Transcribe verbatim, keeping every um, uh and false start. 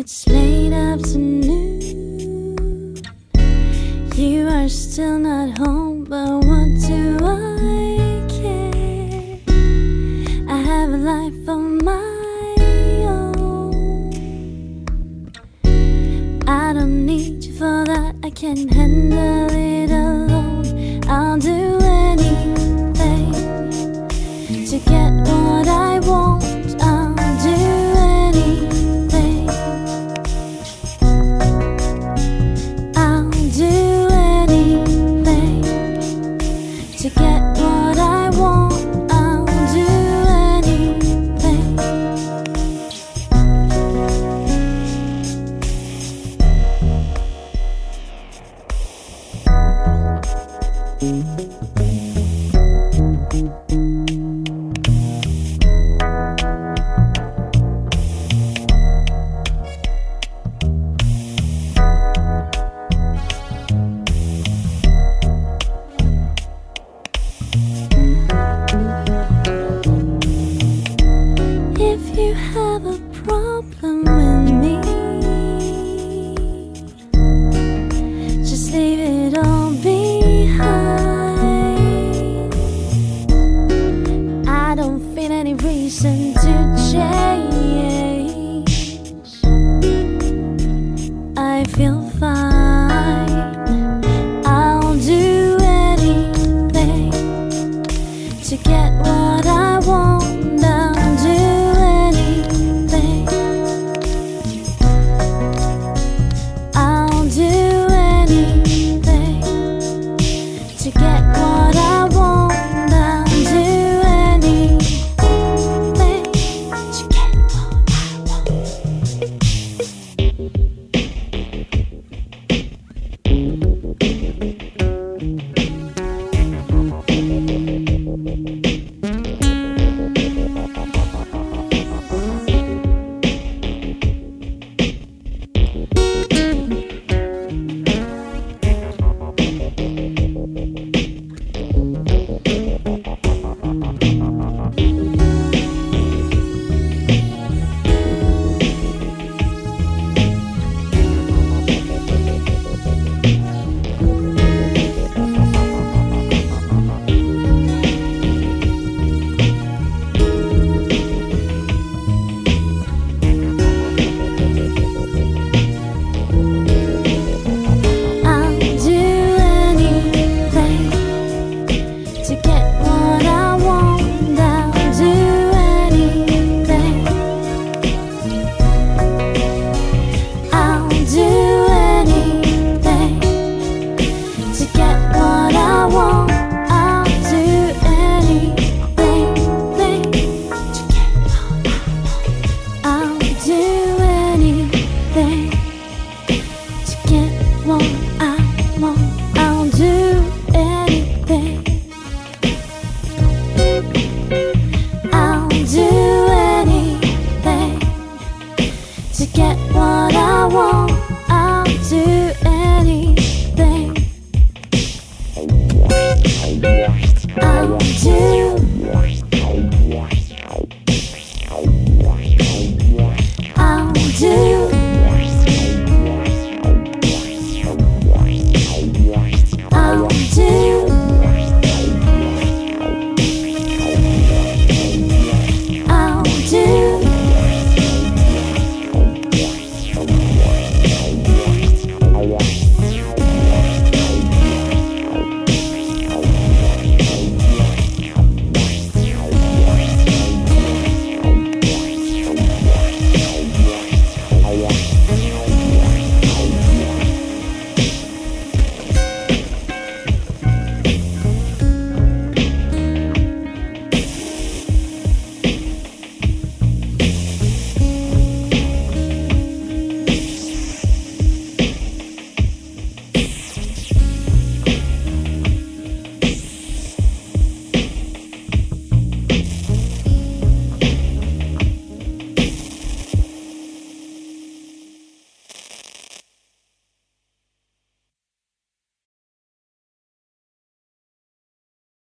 It's late afternoon. You are still not home, but what do I care? I have a life of my own. I don't need you for that, I can handle it alone. I'll do anything to get what I want. I'll do anything. I'll do anything to get what I want. I'll do anything. If you have a problem with me, just leave it all behind. I don't feel any reason to change.